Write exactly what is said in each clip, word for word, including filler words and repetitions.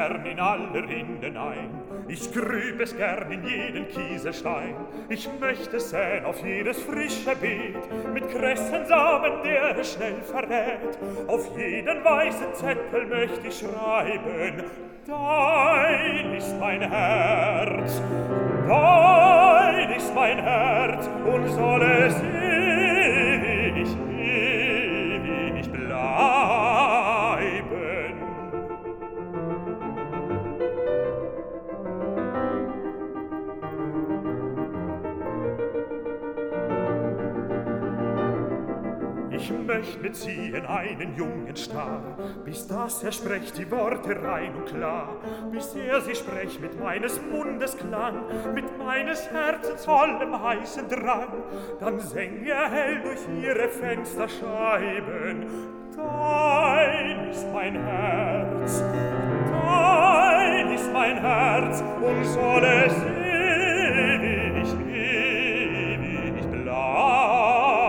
gern in alle Rinden ein, ich grüb es gern in jeden Kieselstein, ich möchte säen auf jedes frische Beet, mit Kressensamen, der es schnell verrät, auf jeden weißen Zettel möcht ich schreiben, dein ist mein Herz, dein ist mein Herz, und soll es ewig, ewig bleiben. Ich möcht mitziehen einen jungen Star, bis dass er sprecht die Worte rein und klar, bis er sie sprecht mit meines Mundes Klang, mit meines Herzens vollem heißen Drang, dann säng er hell durch ihre Fensterscheiben, dein ist mein Herz, dein ist mein Herz, und soll es ewig, ewig bleiben.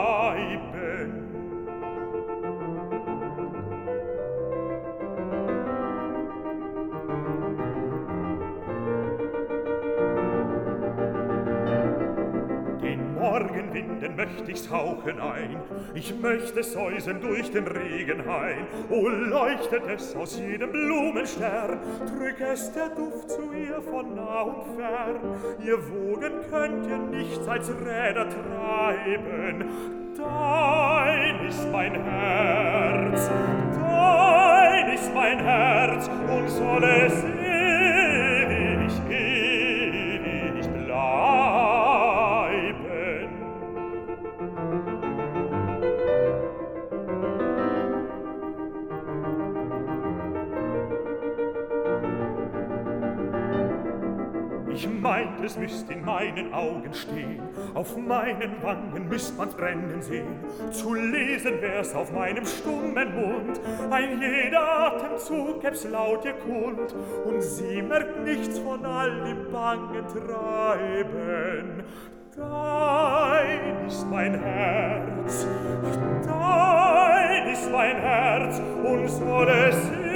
Morgenwinden möcht ich's hauchen ein, ich möchte säusen durch den Regenhain. O, leuchtet es aus jedem Blumenstern, drück es der Duft zu ihr von nah und fern. Ihr Wogen könnt ihr nichts als Räder treiben, dein ist mein Herz, dein ist mein Herz, und soll es ewig, ewig bleiben. Ich meint, es müsst in meinen Augen stehen, auf meinen Wangen müsst man's brennen sehen, zu lesen wär's auf meinem stummen Mund, ein jeder Atemzug gäb's laut ihr kund, und sie merkt nichts von all dem bangen Treiben. Dein ist mein Herz, dein ist mein Herz, und soll es